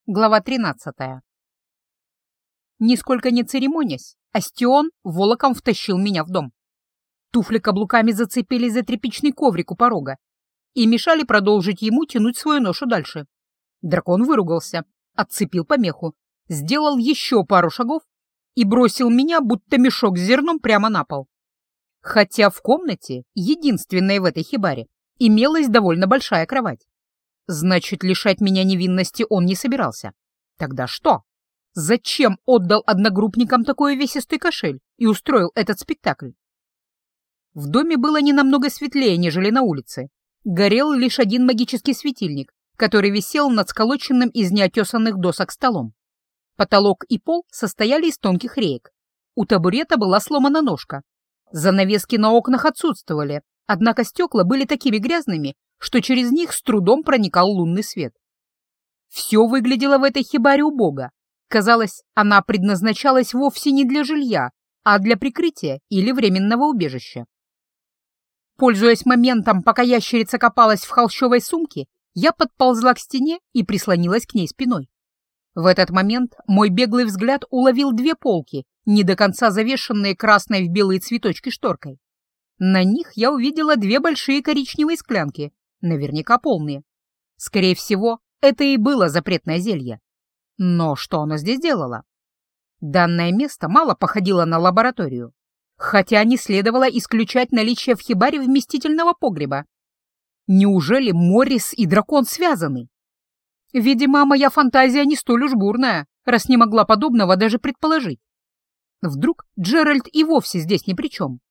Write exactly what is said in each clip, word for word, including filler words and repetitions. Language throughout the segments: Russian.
Глава тринадцатая. Нисколько не церемонясь, Астион волоком втащил меня в дом. Туфли каблуками зацепились за тряпичный коврик у порога и мешали продолжить ему тянуть свою ношу дальше. Дракон выругался, отцепил помеху, сделал еще пару шагов и бросил меня, будто мешок с зерном, прямо на пол. Хотя в комнате, единственной в этой хибаре, имелась довольно большая кровать. Значит, лишать меня невинности он не собирался. Тогда что? Зачем отдал одногруппникам такой увесистый кошель и устроил этот спектакль? В доме было не намного светлее, нежели на улице. Горел лишь один магический светильник, который висел над сколоченным из неотесанных досок столом. Потолок и пол состояли из тонких реек. У табурета была сломана ножка. Занавески на окнах отсутствовали, однако стекла были такими грязными, что через них с трудом проникал лунный свет. Все выглядело в этой хибаре убого. Казалось, она предназначалась вовсе не для жилья, а для прикрытия или временного убежища. Пользуясь моментом, пока ящерица копалась в холщовой сумке, я подползла к стене и прислонилась к ней спиной. В этот момент мой беглый взгляд уловил две полки, не до конца завешенные красной в белые цветочки шторкой. На них я увидела две большие коричневые склянки, наверняка полные. Скорее всего, это и было запретное зелье. Но что оно здесь делало? Данное место мало походило на лабораторию, хотя не следовало исключать наличие в хибаре вместительного погреба. Неужели Моррис и дракон связаны? Видимо, моя фантазия не столь уж бурная, раз не могла подобного даже предположить. Вдруг Джеральд и вовсе здесь ни при чем?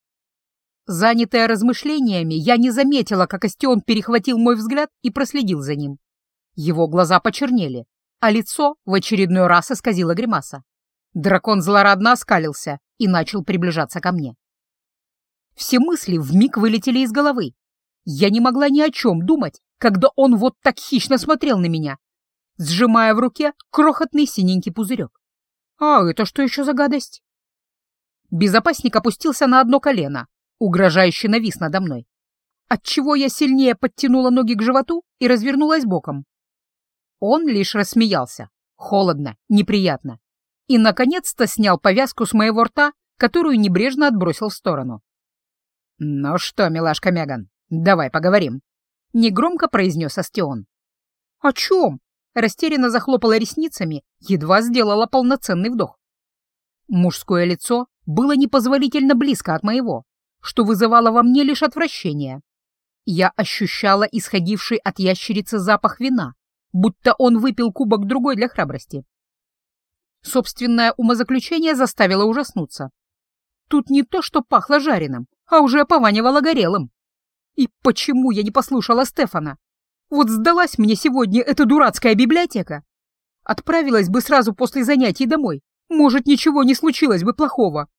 Занятая размышлениями, я не заметила, как Астион перехватил мой взгляд и проследил за ним. Его глаза почернели, а лицо в очередной раз исказило гримаса. Дракон злорадно оскалился и начал приближаться ко мне. Все мысли вмиг вылетели из головы. Я не могла ни о чем думать, когда он вот так хищно смотрел на меня, сжимая в руке крохотный синенький пузырек. А это что еще за гадость? Безопасник опустился на одно колено, угрожающе навис надо мной, отчего я сильнее подтянула ноги к животу и развернулась боком. Он лишь рассмеялся, холодно, неприятно, и, наконец-то, снял повязку с моего рта, которую небрежно отбросил в сторону. «Ну что, милашка Меган, давай поговорим», — негромко произнес Астион. «О чем?» — растерянно захлопала ресницами, едва сделала полноценный вдох. Мужское лицо было непозволительно близко от моего, что вызывало во мне лишь отвращение. Я ощущала исходивший от ящерицы запах вина, будто он выпил кубок другой для храбрости. Собственное умозаключение заставило ужаснуться. Тут не то, что пахло жареным, а уже пованивало горелым. И почему я не послушала Стефана? Вот сдалась мне сегодня эта дурацкая библиотека. Отправилась бы сразу после занятий домой. Может, ничего не случилось бы плохого.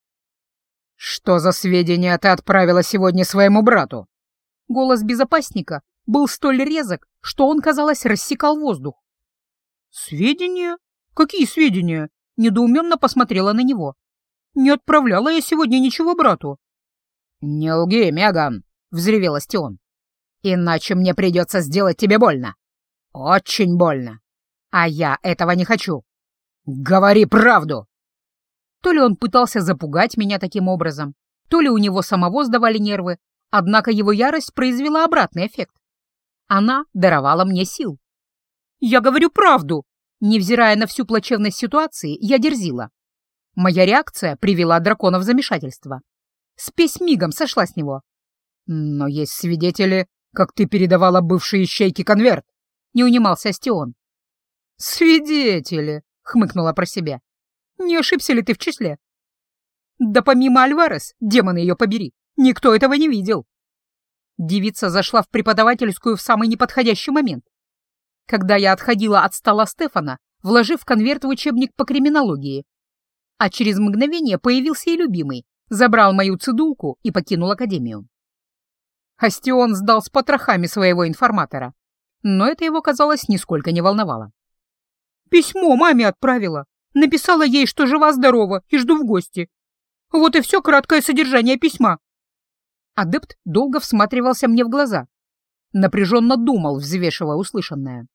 «Что за сведения ты отправила сегодня своему брату?» Голос безопасника был столь резок, что он, казалось, рассекал воздух. «Сведения? Какие сведения?» — недоуменно посмотрела на него. «Не отправляла я сегодня ничего брату». «Не лги, Меган!» — взревел Астион. «Иначе мне придется сделать тебе больно. Очень больно. А я этого не хочу. Говори правду!» То ли он пытался запугать меня таким образом, то ли у него самого сдавали нервы, однако его ярость произвела обратный эффект. Она даровала мне сил. «Я говорю правду!» Невзирая на всю плачевность ситуации, я дерзила. Моя реакция привела дракона в замешательство. Спесь мигом сошла с него. «Но есть свидетели, как ты передавала бывшей ищейке конверт», — не унимался Астион. «Свидетели!» — хмыкнула про себя. «Не ошибся ли ты в числе?» «Да помимо Альварес, демоны ее побери, никто этого не видел». Девица зашла в преподавательскую в самый неподходящий момент. Когда я отходила от стола Стефана, вложив конверт в учебник по криминологии. А через мгновение появился и любимый, забрал мою цедулку и покинул академию. Астион сдал с потрохами своего информатора, но это его, казалось, нисколько не волновало. «Письмо маме отправила. Написала ей, что жива-здорова и жду в гости. Вот и все краткое содержание письма». Адепт долго всматривался мне в глаза, напряженно думал, взвешивая услышанное.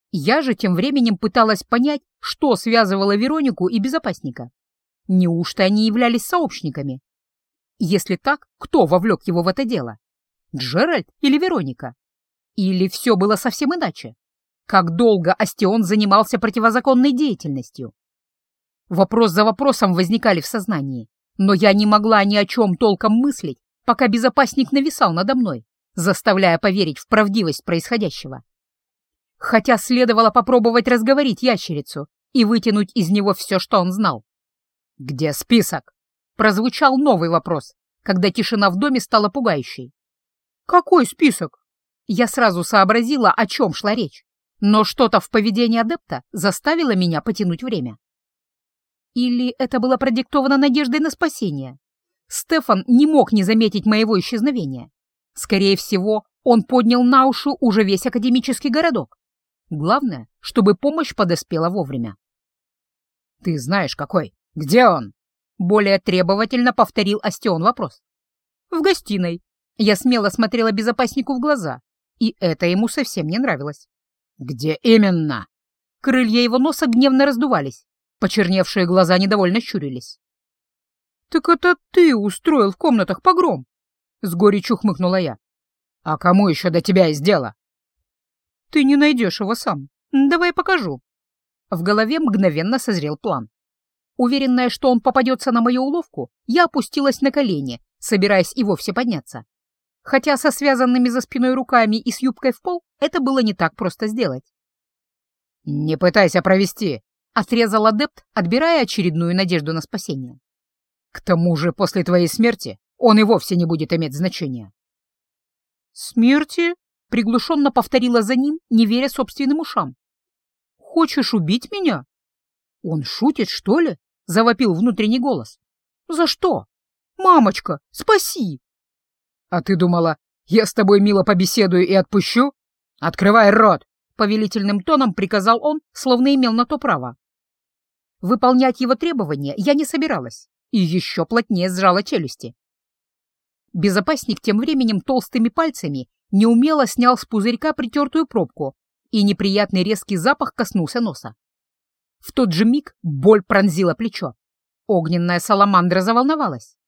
Я же тем временем пыталась понять, что связывало Веронику и безопасника. Неужто они являлись сообщниками? Если так, кто вовлек его в это дело? Джеральд или Вероника? Или все было совсем иначе? Как долго Астион занимался противозаконной деятельностью? Вопрос за вопросом возникали в сознании, но я не могла ни о чем толком мыслить, пока безопасник нависал надо мной, заставляя поверить в правдивость происходящего. Хотя следовало попробовать разговорить ящерицу и вытянуть из него все, что он знал. «Где список?» — прозвучал новый вопрос, когда тишина в доме стала пугающей. «Какой список?» Я сразу сообразила, о чем шла речь, но что-то в поведении адепта заставило меня потянуть время. Или это было продиктовано надеждой на спасение? Стефан не мог не заметить моего исчезновения. Скорее всего, он поднял на уши уже весь академический городок. Главное, чтобы помощь подоспела вовремя. «Ты знаешь, какой? Где он?» Более требовательно повторил Астион вопрос. «В гостиной». Я смело смотрела безопаснику в глаза, и это ему совсем не нравилось. «Где именно?» Крылья его носа гневно раздувались, почерневшие глаза недовольно щурились. «Так это ты устроил в комнатах погром?» С горечью хмыкнула я. «А кому еще до тебя есть дело?» «Ты не найдешь его сам. Давай покажу». В голове мгновенно созрел план. Уверенная, что он попадется на мою уловку, я опустилась на колени, собираясь и вовсе подняться. Хотя со связанными за спиной руками и с юбкой в пол это было не так просто сделать. «Не пытайся провести», — отрезал адепт, отбирая очередную надежду на спасение. «К тому же после твоей смерти он и вовсе не будет иметь значения». «Смерти?» — приглушенно повторила за ним, не веря собственным ушам. «Хочешь убить меня?» «Он шутит, что ли?» — завопил внутренний голос. «За что? Мамочка, спаси!» «А ты думала, я с тобой мило побеседую и отпущу? Открывай рот!» — повелительным тоном приказал он, словно имел на то право. Выполнять его требования я не собиралась и еще плотнее сжала челюсти. Безопасник тем временем толстыми пальцами неумело снял с пузырька притертую пробку, и неприятный резкий запах коснулся носа. В тот же миг боль пронзила плечо. Огненная саламандра заволновалась.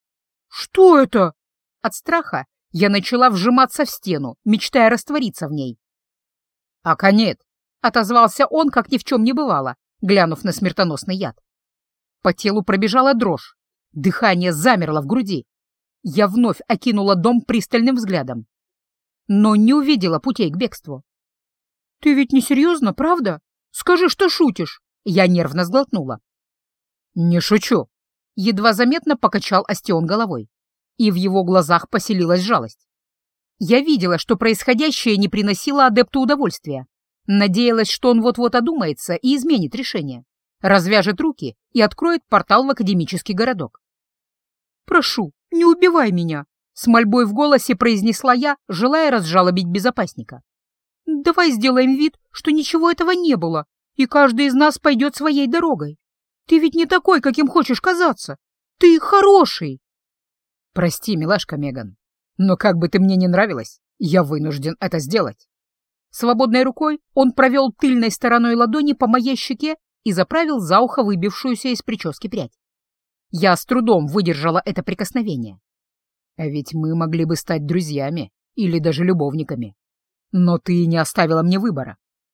«Что это?» От страха я начала вжиматься в стену, мечтая раствориться в ней. «Аконит!» — отозвался он, как ни в чем не бывало, глянув на смертоносный яд. По телу пробежала дрожь, дыхание замерло в груди. Я вновь окинула дом пристальным взглядом, но не увидела путей к бегству. «Ты ведь не серьезно, правда? Скажи, что шутишь!» Я нервно сглотнула. «Не шучу!» — едва заметно покачал Астион головой, и в его глазах поселилась жалость. Я видела, что происходящее не приносило адепту удовольствия. Надеялась, что он вот-вот одумается и изменит решение, развяжет руки и откроет портал в академический городок. «Прошу, не убивай меня!» — с мольбой в голосе произнесла я, желая разжалобить безопасника. «Давай сделаем вид, что ничего этого не было, и каждый из нас пойдет своей дорогой. Ты ведь не такой, каким хочешь казаться. Ты хороший!» «Прости, милашка Меган, но как бы ты мне не нравилась, я вынужден это сделать». Свободной рукой он провел тыльной стороной ладони по моей щеке и заправил за ухо выбившуюся из прически прядь. Я с трудом выдержала это прикосновение. А ведь мы могли бы стать друзьями или даже любовниками. Но ты не оставила мне выбора.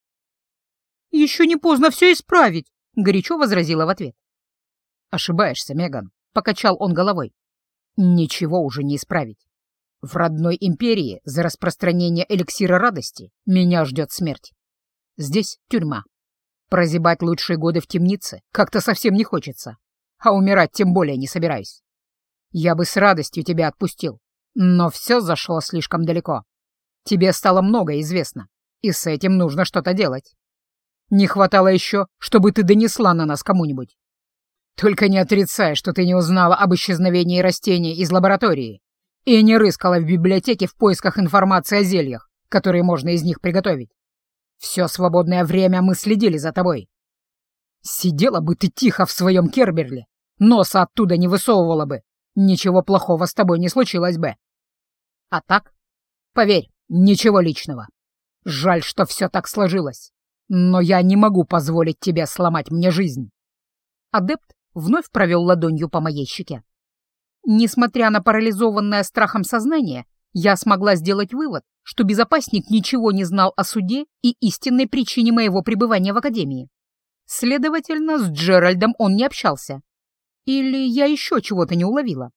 «Еще не поздно все исправить», — горячо возразила в ответ. «Ошибаешься, Меган», — покачал он головой. «Ничего уже не исправить. В родной империи за распространение эликсира радости меня ждет смерть. Здесь тюрьма. Прозябать лучшие годы в темнице как-то совсем не хочется, а умирать тем более не собираюсь. Я бы с радостью тебя отпустил, но все зашло слишком далеко. Тебе стало многое известно, и с этим нужно что-то делать. Не хватало еще, чтобы ты донесла на нас кому-нибудь. Только не отрицай, что ты не узнала об исчезновении растений из лаборатории и не рыскала в библиотеке в поисках информации о зельях, которые можно из них приготовить. Все свободное время мы следили за тобой. Сидела бы ты тихо в своем Керберле, носа оттуда не высовывала бы, ничего плохого с тобой не случилось бы. А так, поверь, ничего личного. Жаль, что все так сложилось. Но я не могу позволить тебе сломать мне жизнь. Адепт вновь провел ладонью по моей щеке. Несмотря на парализованное страхом сознание, я смогла сделать вывод, что безопасник ничего не знал о суде и истинной причине моего пребывания в академии. Следовательно, с Джеральдом он не общался. Или я еще чего-то не уловила.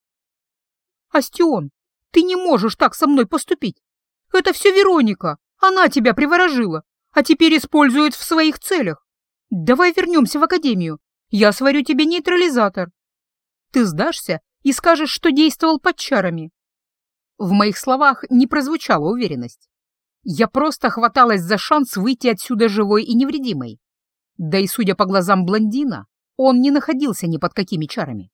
«Астион, ты не можешь так со мной поступить. Это все Вероника. Она тебя приворожила, а теперь использует в своих целях. Давай вернемся в академию. Я сварю тебе нейтрализатор. Ты сдашься и скажешь, что действовал под чарами». В моих словах не прозвучала уверенность. Я просто хваталась за шанс выйти отсюда живой и невредимой. Да и, судя по глазам блондина, он не находился ни под какими чарами.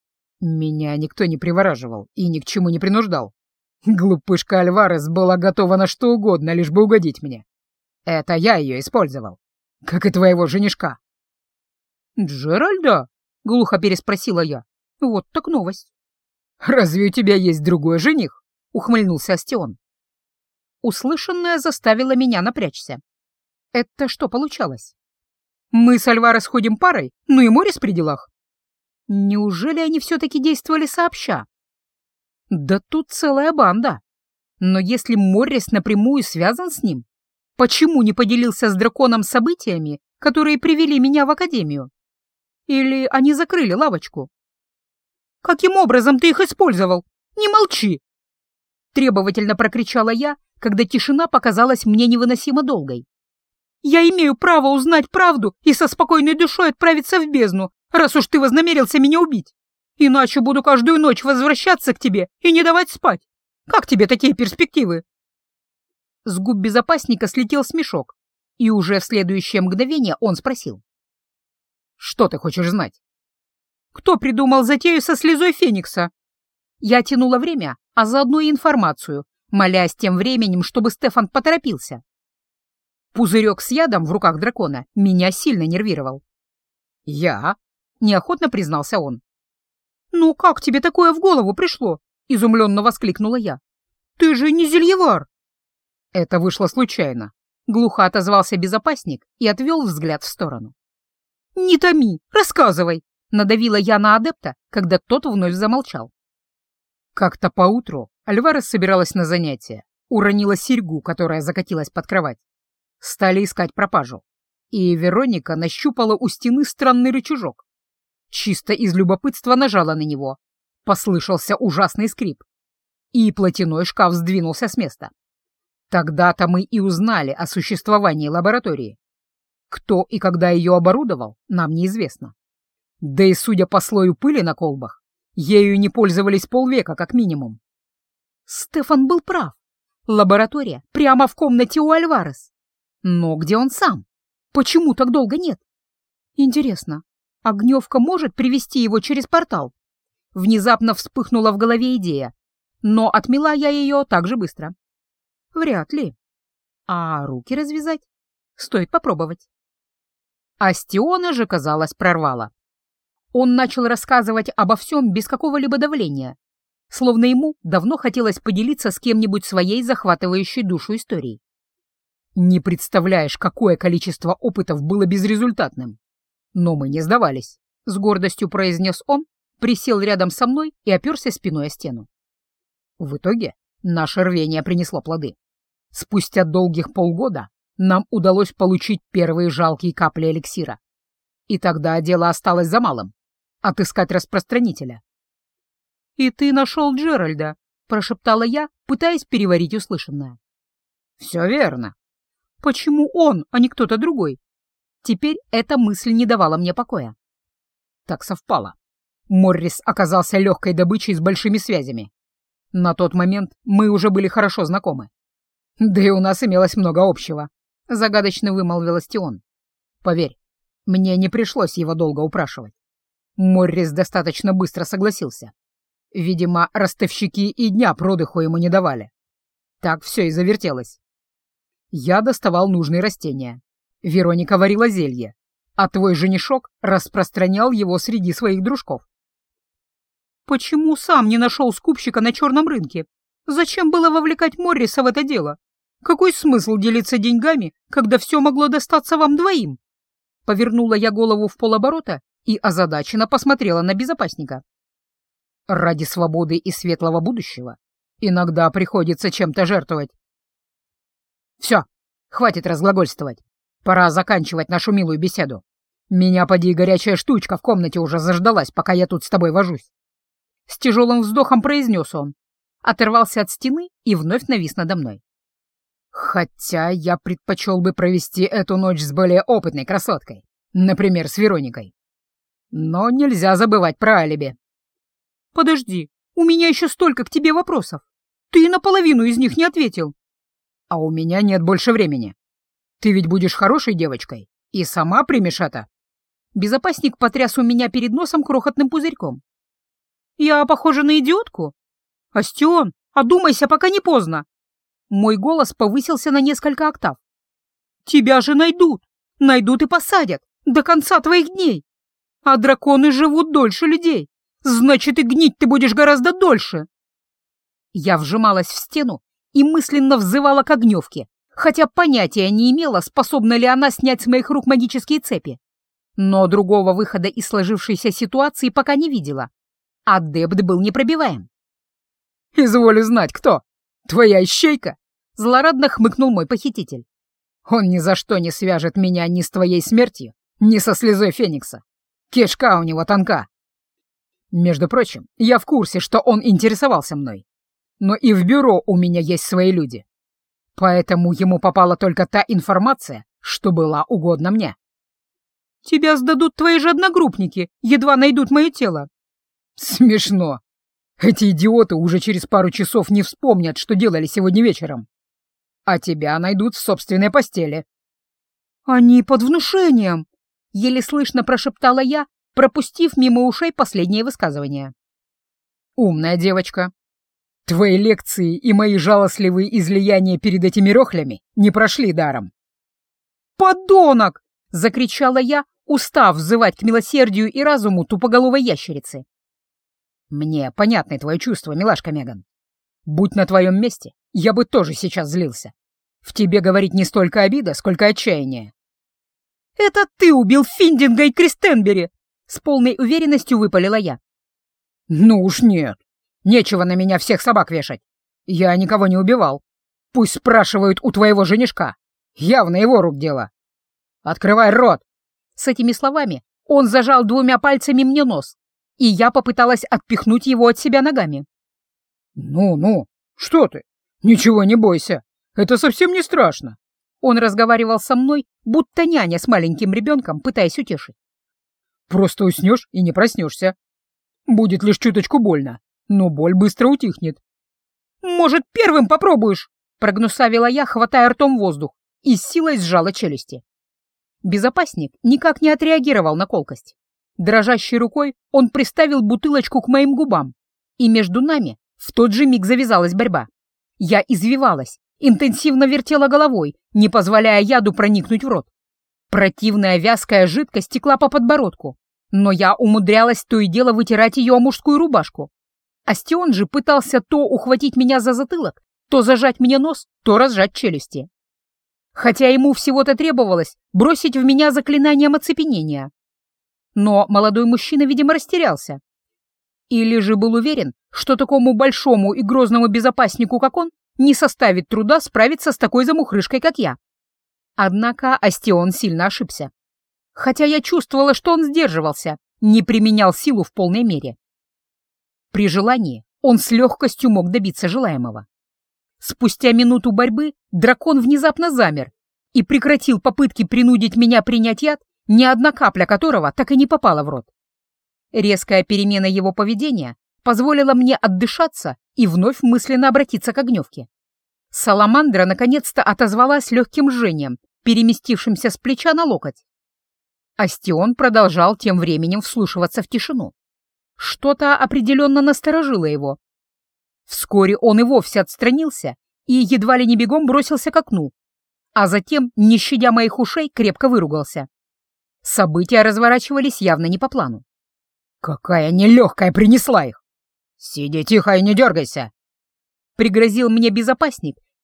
Меня никто не привораживал и ни к чему не принуждал. Глупышка Альварес была готова на что угодно, лишь бы угодить мне. Это я ее использовал, как и твоего женишка. «Джеральда?» — глухо переспросила я. «Вот так новость». «Разве у тебя есть другой жених?» — ухмыльнулся Астион. Услышанное заставило меня напрячься. Это что получалось? Мы с Альварес ходим парой, ну и Моррис при делах. Неужели они все-таки действовали сообща? Да тут целая банда. Но если Моррис напрямую связан с ним, почему не поделился с драконом событиями, которые привели меня в академию? Или они закрыли лавочку? «Каким образом ты их использовал? Не молчи!» Требовательно прокричала я, когда тишина показалась мне невыносимо долгой. «Я имею право узнать правду и со спокойной душой отправиться в бездну, раз уж ты вознамерился меня убить. Иначе буду каждую ночь возвращаться к тебе и не давать спать. Как тебе такие перспективы?» С губ безопасника слетел смешок, и уже в следующее мгновение он спросил. «Что ты хочешь знать?» «Кто придумал затею со слезой Феникса?» Я тянула время, а заодно и информацию, молясь тем временем, чтобы Стефан поторопился. Пузырек с ядом в руках дракона меня сильно нервировал. «Я?» — неохотно признался он. «Ну как тебе такое в голову пришло?» — изумленно воскликнула я. «Ты же не зельевар!» «Это вышло случайно», — глухо отозвался безопасник и отвел взгляд в сторону. «Не томи, рассказывай!» — надавила я на адепта, когда тот вновь замолчал. Как-то поутру Альварес собиралась на занятия, уронила серьгу, которая закатилась под кровать. Стали искать пропажу, и Вероника нащупала у стены странный рычажок. Чисто из любопытства нажала на него. Послышался ужасный скрип, и платяной шкаф сдвинулся с места. Тогда-то мы и узнали о существовании лаборатории. Кто и когда ее оборудовал, нам неизвестно. Да и судя по слою пыли на колбах, ею не пользовались полвека как минимум. Стефан был прав. Лаборатория прямо в комнате у Альварес. Но где он сам? Почему так долго нет? Интересно, Огневка может привести его через портал? Внезапно вспыхнула в голове идея, но отмела я ее так же быстро. Вряд ли. А руки развязать? Стоит попробовать. Астиона же, казалось, прорвало. Он начал рассказывать обо всем без какого-либо давления, словно ему давно хотелось поделиться с кем-нибудь своей захватывающей душу историей. Не представляешь, какое количество опытов было безрезультатным. Но мы не сдавались, — с гордостью произнес он, присел рядом со мной и оперся спиной о стену. В итоге наше рвение принесло плоды. Спустя долгих полгода нам удалось получить первые жалкие капли эликсира. И тогда дело осталось за малым — отыскать распространителя. «И ты нашел Джеральда», — прошептала я, пытаясь переварить услышанное. «Все верно. Почему он, а не кто-то другой?» Теперь эта мысль не давала мне покоя. Так совпало. Моррис оказался легкой добычей с большими связями. На тот момент мы уже были хорошо знакомы. Да и у нас имелось много общего, — загадочно вымолвил Астион. Поверь, мне не пришлось его долго упрашивать. Моррис достаточно быстро согласился. Видимо, ростовщики и дня продыху ему не давали. Так все и завертелось. Я доставал нужные растения. Вероника варила зелье, а твой женишок распространял его среди своих дружков. «Почему сам не нашел скупщика на черном рынке? Зачем было вовлекать Морриса в это дело?» Какой смысл делиться деньгами, когда все могло достаться вам двоим? Повернула я голову в полоборота и озадаченно посмотрела на безопасника. Ради свободы и светлого будущего иногда приходится чем-то жертвовать. Все, хватит разглагольствовать. Пора заканчивать нашу милую беседу. Меня, поди, горячая штучка в комнате уже заждалась, пока я тут с тобой вожусь. С тяжелым вздохом произнес он, оторвался от стены и вновь навис надо мной. Хотя я предпочел бы провести эту ночь с более опытной красоткой, например, с Вероникой. Но нельзя забывать про алиби. Подожди, у меня еще столько к тебе вопросов. Ты наполовину из них не ответил. А у меня нет больше времени. Ты ведь будешь хорошей девочкой и сама примешь это. Безопасник потряс у меня перед носом крохотным пузырьком. Я похожа на идиотку? Астион, одумайся, пока не поздно. Мой голос повысился на несколько октав. Тебя же найдут, найдут и посадят до конца твоих дней. А драконы живут дольше людей, значит и гнить ты будешь гораздо дольше. Я вжималась в стену и мысленно взывала к огневке, хотя понятия не имела, способна ли она снять с моих рук магические цепи. Но другого выхода из сложившейся ситуации пока не видела. Адепт был непробиваем. «Изволю знать, кто? Твоя ищейка?» — злорадно хмыкнул мой похититель. «Он ни за что не свяжет меня ни с твоей смертью, ни со слезой Феникса. Кишка у него тонка. Между прочим, я в курсе, что он интересовался мной. Но и в бюро у меня есть свои люди. Поэтому ему попала только та информация, что была угодна мне». «Тебя сдадут твои же одногруппники, едва найдут мое тело». «Смешно. Эти идиоты уже через пару часов не вспомнят, что делали сегодня вечером. А тебя найдут в собственной постели». «Они под внушением», — еле слышно прошептала я, пропустив мимо ушей последнее высказывание. «Умная девочка. Твои лекции и мои жалостливые излияния перед этими рохлями не прошли даром». «Подонок!» — закричала я, устав взывать к милосердию и разуму тупоголовой ящерицы. «Мне понятны твои чувства, милашка Меган. Будь на твоем месте, я бы тоже сейчас злился. В тебе говорит не столько обида, сколько отчаяние». «Это ты убил Финдинга и Кристенбери!» — с полной уверенностью выпалила я. «Ну уж нет. Нечего на меня всех собак вешать. Я никого не убивал. Пусть спрашивают у твоего женишка. Явно его рук дело. Открывай рот!» С этими словами он зажал двумя пальцами мне нос, и я попыталась отпихнуть его от себя ногами. «Ну-ну, что ты? Ничего не бойся. Это совсем не страшно». Он разговаривал со мной, будто няня с маленьким ребенком, пытаясь утешить. «Просто уснешь и не проснешься. Будет лишь чуточку больно, но боль быстро утихнет». «Может, первым попробуешь?» — прогнусавила я, хватая ртом воздух, и с силой сжала челюсти. Безопасник никак не отреагировал на колкость. Дрожащей рукой он приставил бутылочку к моим губам, и между нами в тот же миг завязалась борьба. Я извивалась, интенсивно вертела головой, не позволяя яду проникнуть в рот. Противная вязкая жидкость текла по подбородку, но я умудрялась то и дело вытирать ее о мужскую рубашку. Астион же пытался то ухватить меня за затылок, то зажать мне нос, то разжать челюсти. Хотя ему всего-то требовалось бросить в меня заклинанием оцепенения. Но молодой мужчина, видимо, растерялся. Или же был уверен, что такому большому и грозному безопаснику, как он, не составит труда справиться с такой замухрышкой, как я. Однако Астион сильно ошибся. Хотя я чувствовала, что он сдерживался, не применял силу в полной мере. При желании он с легкостью мог добиться желаемого. Спустя минуту борьбы дракон внезапно замер и прекратил попытки принудить меня принять яд, ни одна капля которого так и не попала в рот. Резкая перемена его поведения позволила мне отдышаться и вновь мысленно обратиться к огневке. Саламандра наконец-то отозвалась легким жжением, переместившимся с плеча на локоть. Астион продолжал тем временем вслушиваться в тишину. Что-то определенно насторожило его. Вскоре он и вовсе отстранился и едва ли не бегом бросился к окну, а затем, не щадя моих ушей, крепко выругался. События разворачивались явно не по плану. «Какая нелегкая принесла их! Сиди тихо и не дергайся!» Пригрозил мне безопасник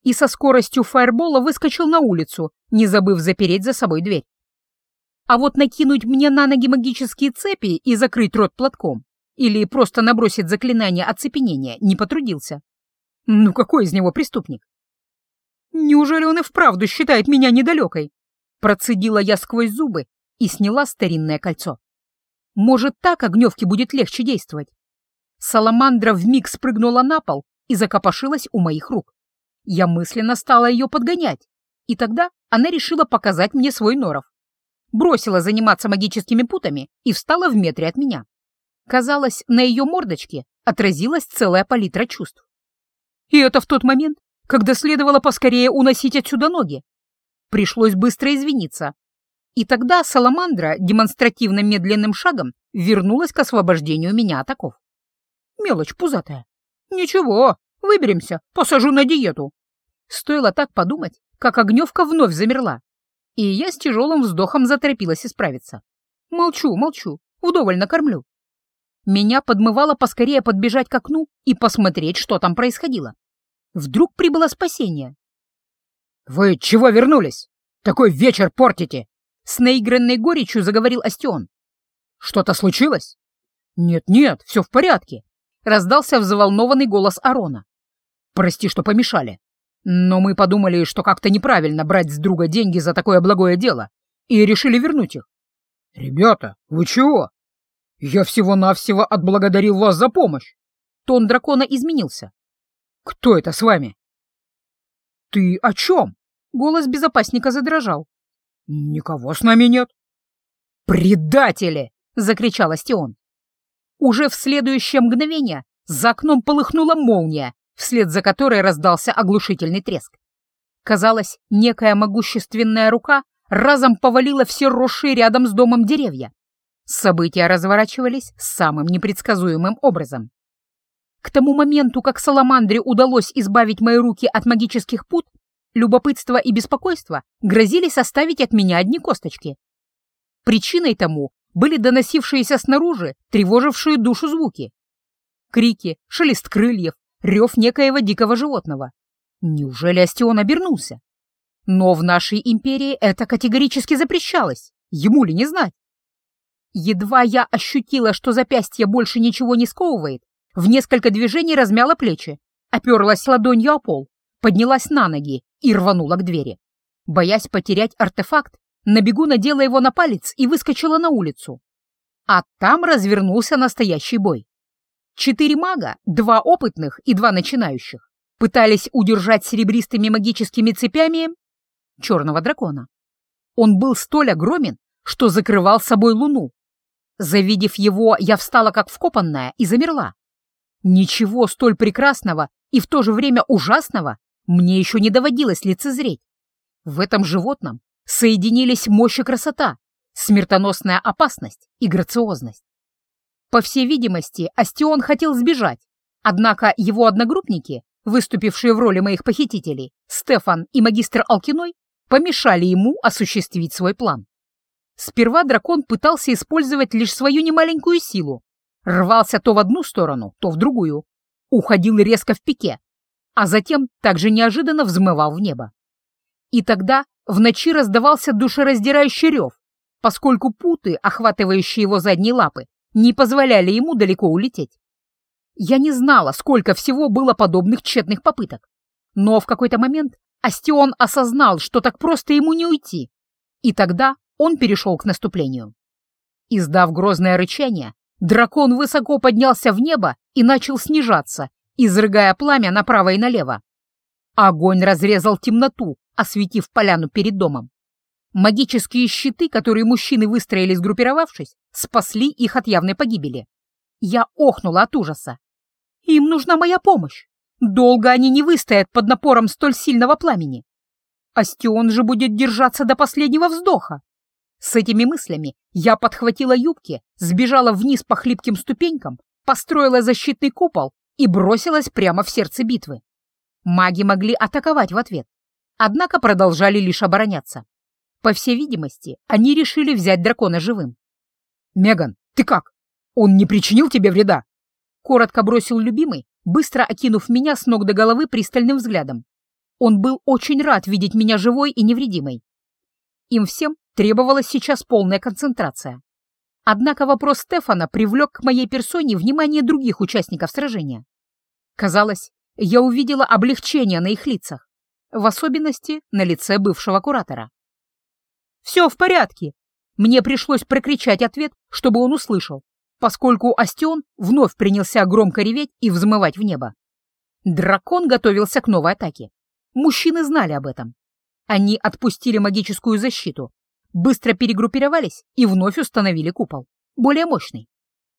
и со скоростью фаербола выскочил на улицу, не забыв запереть за собой дверь. А вот накинуть мне на ноги магические цепи и закрыть рот платком или просто набросить заклинание оцепенения не потрудился. Ну какой из него преступник? Неужели он и вправду считает меня недалекой? Процедила я сквозь зубы и сняла старинное кольцо. Может, так огневке будет легче действовать? Саламандра вмиг спрыгнула на пол и закопошилась у моих рук. Я мысленно стала ее подгонять, и тогда она решила показать мне свой норов. Бросила заниматься магическими путами и встала в метре от меня. Казалось, на ее мордочке отразилась целая палитра чувств. И это в тот момент, когда следовало поскорее уносить отсюда ноги. Пришлось быстро извиниться. И тогда Саламандра демонстративно медленным шагом вернулась к освобождению меня от оков. Мелочь пузатая. Ничего, выберемся, посажу на диету. Стоило так подумать, как огневка вновь замерла, и я с тяжелым вздохом заторопилась исправиться. Молчу, молчу, вдоволь накормлю. Меня подмывало поскорее подбежать к окну и посмотреть, что там происходило. Вдруг прибыло спасение. «Вы чего вернулись? Такой вечер портите!» С наигранной горечью заговорил Остион. «Что-то случилось?» «Нет-нет, все в порядке», — раздался взволнованный голос Арона. «Прости, что помешали. Но мы подумали, что как-то неправильно брать с друга деньги за такое благое дело, и решили вернуть их». «Ребята, вы чего? Я всего-навсего отблагодарил вас за помощь». Тон дракона изменился. «Кто это с вами?» «Ты о чем?» Голос безопасника задрожал. «Никого с нами нет». «Предатели!» — закричал Остион. Уже в следующее мгновение за окном полыхнула молния, вслед за которой раздался оглушительный треск. Казалось, некая могущественная рука разом повалила все росшие рядом с домом деревья. События разворачивались самым непредсказуемым образом. К тому моменту, как Саламандре удалось избавить мои руки от магических пут, любопытство и беспокойство грозили составить от меня одни косточки. Причиной тому были доносившиеся снаружи, тревожившие душу звуки. Крики, шелест крыльев, рев некоего дикого животного. Неужели Остион обернулся? Но в нашей империи это категорически запрещалось. Ему ли не знать? Едва я ощутила, что запястье больше ничего не сковывает, в несколько движений размяла плечи, оперлась ладонью о пол, поднялась на ноги и рванула к двери. Боясь потерять артефакт, на бегу надела его на палец и выскочила на улицу. А там развернулся настоящий бой. Четыре мага, два опытных и два начинающих, пытались удержать серебристыми магическими цепями черного дракона. Он был столь огромен, что закрывал собой луну. Завидев его, я встала как вкопанная и замерла. Ничего столь прекрасного и в то же время ужасного мне еще не доводилось лицезреть. В этом животном соединились мощь и красота, смертоносная опасность и грациозность. По всей видимости, Остион хотел сбежать, однако его одногруппники, выступившие в роли моих похитителей, Стефан и магистр Алкиной, помешали ему осуществить свой план. Сперва дракон пытался использовать лишь свою немаленькую силу, рвался то в одну сторону, то в другую, уходил резко в пике, а затем также неожиданно взмывал в небо. И тогда в ночи раздавался душераздирающий рев, поскольку путы, охватывающие его задние лапы, не позволяли ему далеко улететь. Я не знала, сколько всего было подобных тщетных попыток, но в какой-то момент Остион осознал, что так просто ему не уйти, и тогда он перешел к наступлению. Издав грозное рычание, дракон высоко поднялся в небо и начал снижаться, изрыгая пламя направо и налево. Огонь разрезал темноту, осветив поляну перед домом. Магические щиты, которые мужчины выстроили, сгруппировавшись, спасли их от явной погибели. Я охнула от ужаса. Им нужна моя помощь. Долго они не выстоят под напором столь сильного пламени. Остион же будет держаться до последнего вздоха. С этими мыслями я подхватила юбки, сбежала вниз по хлипким ступенькам, построила защитный купол и бросилась прямо в сердце битвы. Маги могли атаковать в ответ, однако продолжали лишь обороняться. По всей видимости, они решили взять дракона живым. «Меган, ты как? Он не причинил тебе вреда?» Коротко бросил любимый, быстро окинув меня с ног до головы пристальным взглядом. Он был очень рад видеть меня живой и невредимой. Им всем требовалась сейчас полная концентрация. Однако вопрос Стефана привлек к моей персоне внимание других участников сражения. Казалось, я увидела облегчение на их лицах, в особенности на лице бывшего куратора. «Все в порядке!» Мне пришлось прокричать ответ, чтобы он услышал, поскольку Остион вновь принялся громко реветь и взмывать в небо. Дракон готовился к новой атаке. Мужчины знали об этом. Они отпустили магическую защиту, быстро перегруппировались и вновь установили купол, более мощный.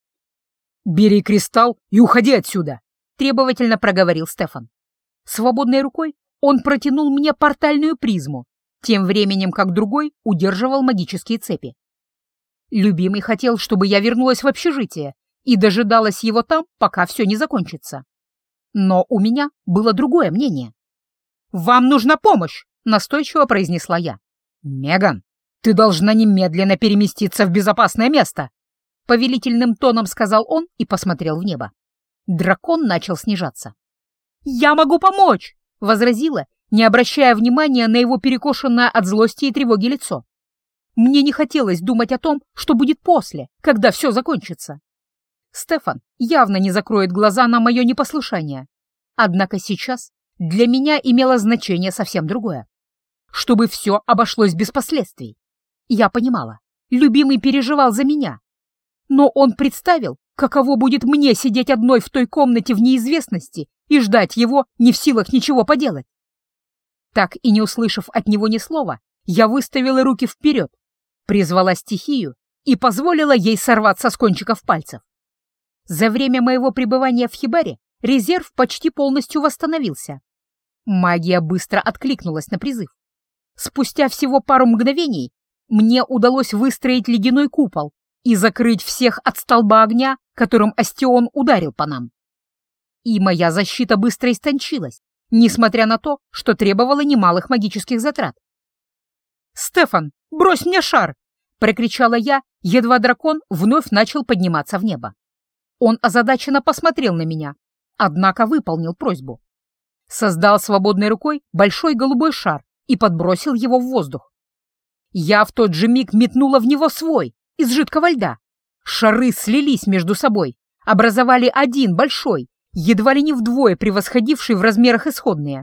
«Бери кристалл и уходи отсюда!» — требовательно проговорил Стефан. Свободной рукой он протянул мне портальную призму, тем временем как другой удерживал магические цепи. Любимый хотел, чтобы я вернулась в общежитие и дожидалась его там, пока все не закончится. Но у меня было другое мнение. «Вам нужна помощь!» — настойчиво произнесла я. «Меган, ты должна немедленно переместиться в безопасное место!» — повелительным тоном сказал он и посмотрел в небо. Дракон начал снижаться. «Я могу помочь!» — возразила, не обращая внимания на его перекошенное от злости и тревоги лицо. Мне не хотелось думать о том, что будет после, когда все закончится. Стефан явно не закроет глаза на мое непослушание. Однако сейчас для меня имело значение совсем другое. Чтобы все обошлось без последствий. Я понимала, любимый переживал за меня. Но он представил, каково будет мне сидеть одной в той комнате в неизвестности и ждать его, не в силах ничего поделать. Так и не услышав от него ни слова, я выставила руки вперед, призвала стихию и позволила ей сорваться с кончиков пальцев. За время моего пребывания в Хибаре резерв почти полностью восстановился. Магия быстро откликнулась на призыв. Спустя всего пару мгновений мне удалось выстроить ледяной купол и закрыть всех от столба огня, которым Остион ударил по нам. И моя защита быстро истончилась, несмотря на то, что требовала немалых магических затрат. «Стефан, брось мне шар!» — прокричала я, едва дракон вновь начал подниматься в небо. Он озадаченно посмотрел на меня, однако выполнил просьбу. Создал свободной рукой большой голубой шар и подбросил его в воздух. Я в тот же миг метнула в него свой, из жидкого льда. Шары слились между собой, образовали один большой, едва ли не вдвое превосходивший в размерах исходные.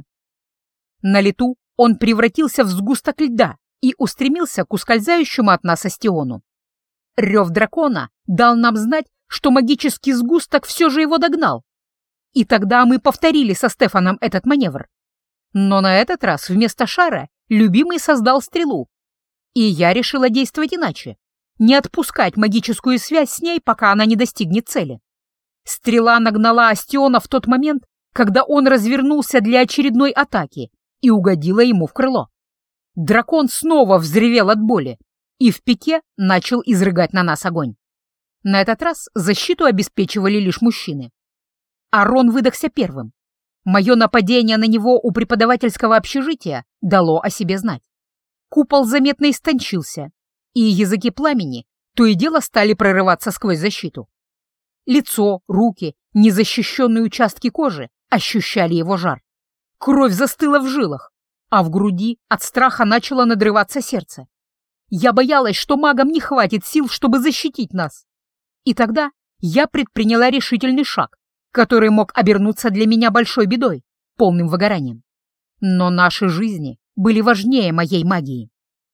На лету он превратился в сгусток льда и устремился к ускользающему от нас Остиону. Рев дракона дал нам знать, что магический сгусток все же его догнал. И тогда мы повторили со Стефаном этот маневр. Но на этот раз вместо шара любимый создал стрелу. И я решила действовать иначе. Не отпускать магическую связь с ней, пока она не достигнет цели. Стрела нагнала Остиона в тот момент, когда он развернулся для очередной атаки и угодила ему в крыло. Дракон снова взревел от боли и в пике начал изрыгать на нас огонь. На этот раз защиту обеспечивали лишь мужчины. Арон выдохся первым. Мое нападение на него у преподавательского общежития дало о себе знать. Купол заметно истончился, и языки пламени то и дело стали прорываться сквозь защиту. Лицо, руки, незащищенные участки кожи ощущали его жар. Кровь застыла в жилах, а в груди от страха начало надрываться сердце. Я боялась, что магам не хватит сил, чтобы защитить нас. И тогда я предприняла решительный шаг, который мог обернуться для меня большой бедой, полным выгоранием. Но наши жизни были важнее моей магии.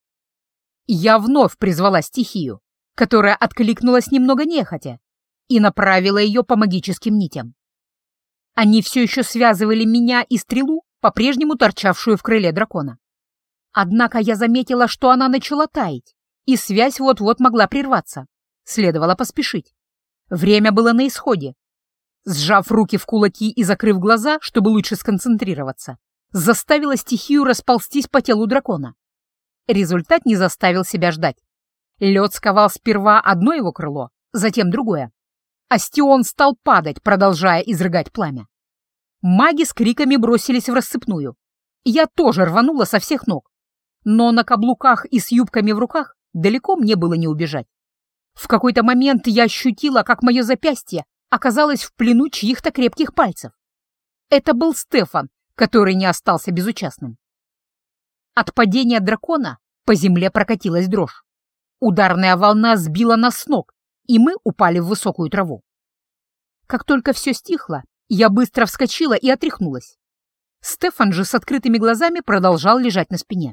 Я вновь призвала стихию, которая откликнулась немного нехотя, и направила ее по магическим нитям. Они все еще связывали меня и стрелу, по-прежнему торчавшую в крыле дракона. Однако я заметила, что она начала таять, и связь вот-вот могла прерваться. Следовало поспешить. Время было на исходе. Сжав руки в кулаки и закрыв глаза, чтобы лучше сконцентрироваться, заставила стихию расползтись по телу дракона. Результат не заставил себя ждать. Лед сковал сперва одно его крыло, затем другое. Остион стал падать, продолжая изрыгать пламя. Маги с криками бросились в рассыпную. Я тоже рванула со всех ног. Но на каблуках и с юбками в руках далеко мне было не убежать. В какой-то момент я ощутила, как мое запястье оказалось в плену чьих-то крепких пальцев. Это был Стефан, который не остался безучастным. От падения дракона по земле прокатилась дрожь. Ударная волна сбила нас с ног, и мы упали в высокую траву. Как только все стихло, я быстро вскочила и отряхнулась. Стефан же с открытыми глазами продолжал лежать на спине.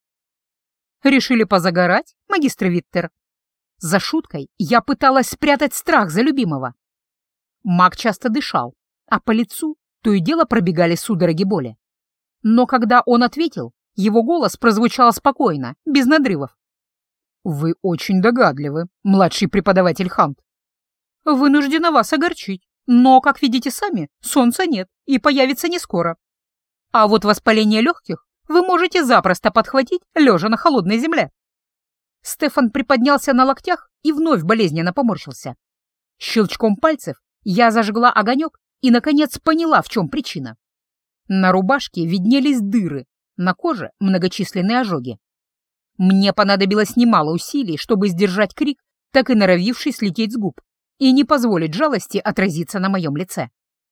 «Решили позагорать, магистр Виттер?» За шуткой я пыталась спрятать страх за любимого. Маг часто дышал, а по лицу то и дело пробегали судороги боли. Но когда он ответил, его голос прозвучал спокойно, без надрывов. «Вы очень догадливы, младший преподаватель Хант. Вынуждена вас огорчить, но, как видите сами, солнца нет и появится не скоро. А вот воспаление легких вы можете запросто подхватить, лежа на холодной земле». Стефан приподнялся на локтях и вновь болезненно поморщился. Щелчком пальцев я зажгла огонек и, наконец, поняла, в чем причина. На рубашке виднелись дыры, на коже многочисленные ожоги. Мне понадобилось немало усилий, чтобы сдержать крик, так и норовивший слететь с губ, и не позволить жалости отразиться на моем лице.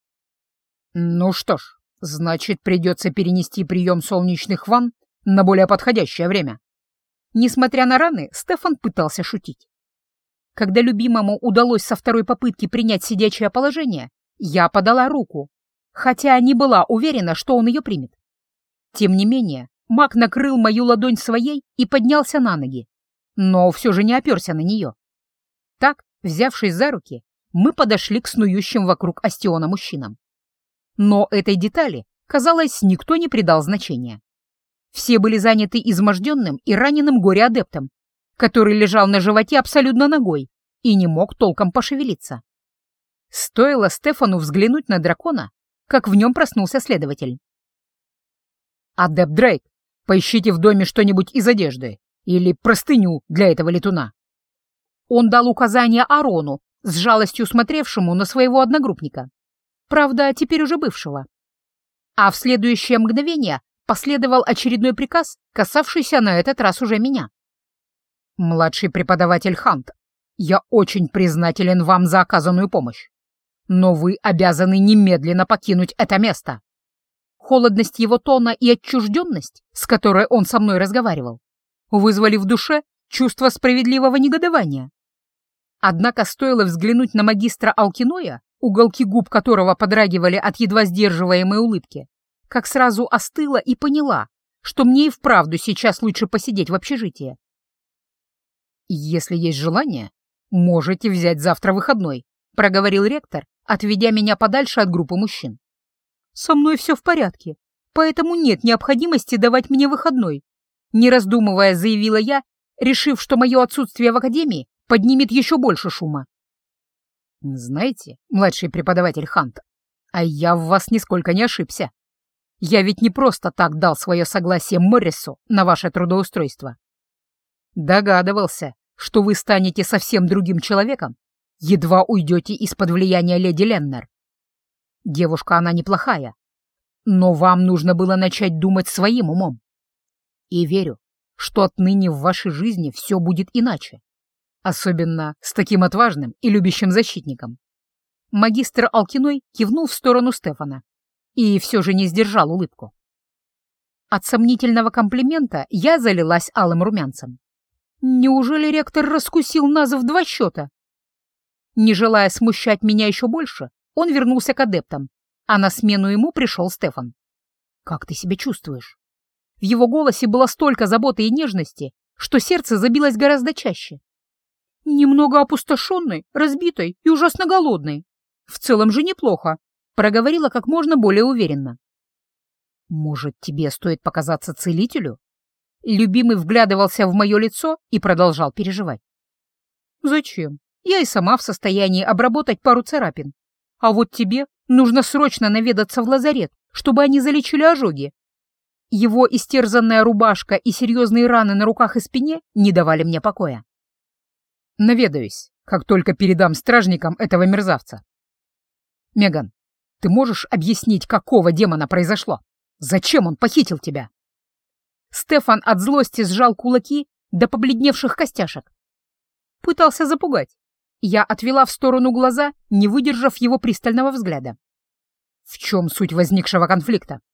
«Ну что ж, значит, придется перенести прием солнечных ванн на более подходящее время». Несмотря на раны, Стефан пытался шутить. Когда любимому удалось со второй попытки принять сидячее положение, я подала руку, хотя не была уверена, что он ее примет. Тем не менее, маг накрыл мою ладонь своей и поднялся на ноги, но все же не оперся на нее. Так, взявшись за руки, мы подошли к снующим вокруг Астиона мужчинам. Но этой детали, казалось, никто не придал значения. Все были заняты изможденным и раненым горе-адептом, который лежал на животе абсолютно нагой и не мог толком пошевелиться. Стоило Стефану взглянуть на дракона, как в нем проснулся следователь. «Адепт Дрейк, поищите в доме что-нибудь из одежды или простыню для этого летуна». Он дал указание Арону, с жалостью смотревшему на своего одногруппника, правда, теперь уже бывшего. А в следующее мгновение последовал очередной приказ, касавшийся на этот раз уже меня. «Младший преподаватель Хант, я очень признателен вам за оказанную помощь, но вы обязаны немедленно покинуть это место». Холодность его тона и отчужденность, с которой он со мной разговаривал, вызвали в душе чувство справедливого негодования. Однако стоило взглянуть на магистра Алкиноя, уголки губ которого подрагивали от едва сдерживаемой улыбки, как сразу остыла и поняла, что мне и вправду сейчас лучше посидеть в общежитии. «Если есть желание, можете взять завтра выходной», — проговорил ректор, отведя меня подальше от группы мужчин. «Со мной все в порядке, поэтому нет необходимости давать мне выходной», — не раздумывая заявила я, решив, что мое отсутствие в академии поднимет еще больше шума. «Знаете, младший преподаватель Хант, а я в вас нисколько не ошибся. Я ведь не просто так дал свое согласие Моррису на ваше трудоустройство. Догадывался, что вы станете совсем другим человеком, едва уйдете из-под влияния леди Леннер. Девушка она неплохая, но вам нужно было начать думать своим умом. И верю, что отныне в вашей жизни все будет иначе, особенно с таким отважным и любящим защитником». Магистр Алкиной кивнул в сторону Стефана и все же не сдержал улыбку. От сомнительного комплимента я залилась алым румянцем. Неужели ректор раскусил нас в два счета? Не желая смущать меня еще больше, он вернулся к адептам, а на смену ему пришел Стефан. «Как ты себя чувствуешь?» В его голосе было столько заботы и нежности, что сердце забилось гораздо чаще. «Немного опустошенной, разбитой и ужасно голодной. В целом же неплохо», — проговорила как можно более уверенно. «Может, тебе стоит показаться целителю?» Любимый вглядывался в мое лицо и продолжал переживать. «Зачем? Я и сама в состоянии обработать пару царапин. А вот тебе нужно срочно наведаться в лазарет, чтобы они залечили ожоги». Его истерзанная рубашка и серьезные раны на руках и спине не давали мне покоя. «Наведаюсь, как только передам стражникам этого мерзавца». «Меган, ты можешь объяснить, какого демона произошло? Зачем он похитил тебя?» Стефан от злости сжал кулаки до побледневших костяшек. Пытался запугать. Я отвела в сторону глаза, не выдержав его пристального взгляда. «В чем суть возникшего конфликта?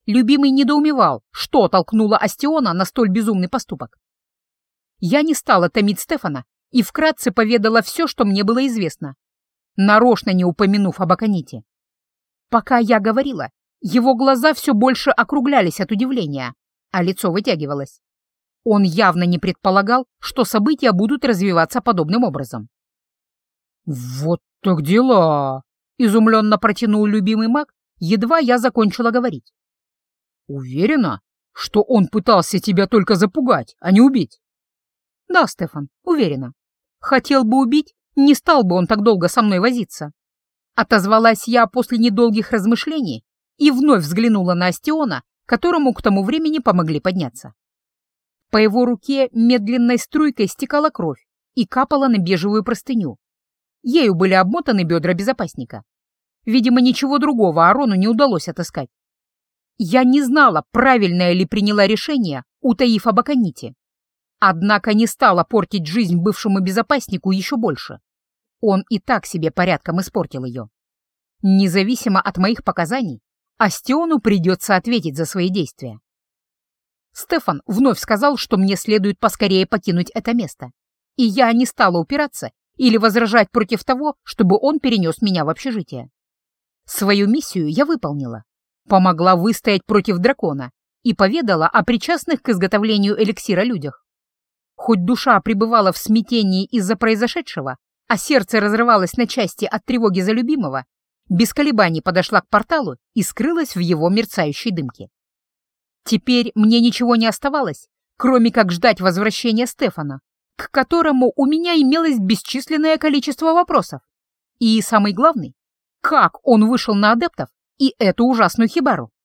Любимый недоумевал, что толкнуло Астиона на столь безумный поступок. Я не стала томить Стефана и вкратце поведала все, что мне было известно, нарочно не упомянув об Аконите. Пока я говорила, его глаза все больше округлялись от удивления, а лицо вытягивалось. Он явно не предполагал, что события будут развиваться подобным образом. «Вот так дела!» — изумленно протянул любимый маг, едва я закончила говорить. «Уверена, что он пытался тебя только запугать, а не убить?» «Да, Стефан, уверена. Хотел бы убить, не стал бы он так долго со мной возиться». Отозвалась я после недолгих размышлений и вновь взглянула на Астиона, которому к тому времени помогли подняться. По его руке медленной струйкой стекала кровь и капала на бежевую простыню. Ею были обмотаны бедра безопасника. Видимо, ничего другого Арону не удалось отыскать. Я не знала, правильное ли приняла решение, утаив об Аконите. Однако не стала портить жизнь бывшему безопаснику еще больше. Он и так себе порядком испортил ее. Независимо от моих показаний, Астиону придется ответить за свои действия. Стефан вновь сказал, что мне следует поскорее покинуть это место, и я не стала упираться или возражать против того, чтобы он перенес меня в общежитие. Свою миссию я выполнила, помогла выстоять против дракона и поведала о причастных к изготовлению эликсира людях. Хоть душа пребывала в смятении из-за произошедшего, а сердце разрывалось на части от тревоги за любимого, без колебаний подошла к порталу и скрылась в его мерцающей дымке. Теперь мне ничего не оставалось, кроме как ждать возвращения Стефана, к которому у меня имелось бесчисленное количество вопросов. И самый главный, как он вышел на адептов и эту ужасную хибару.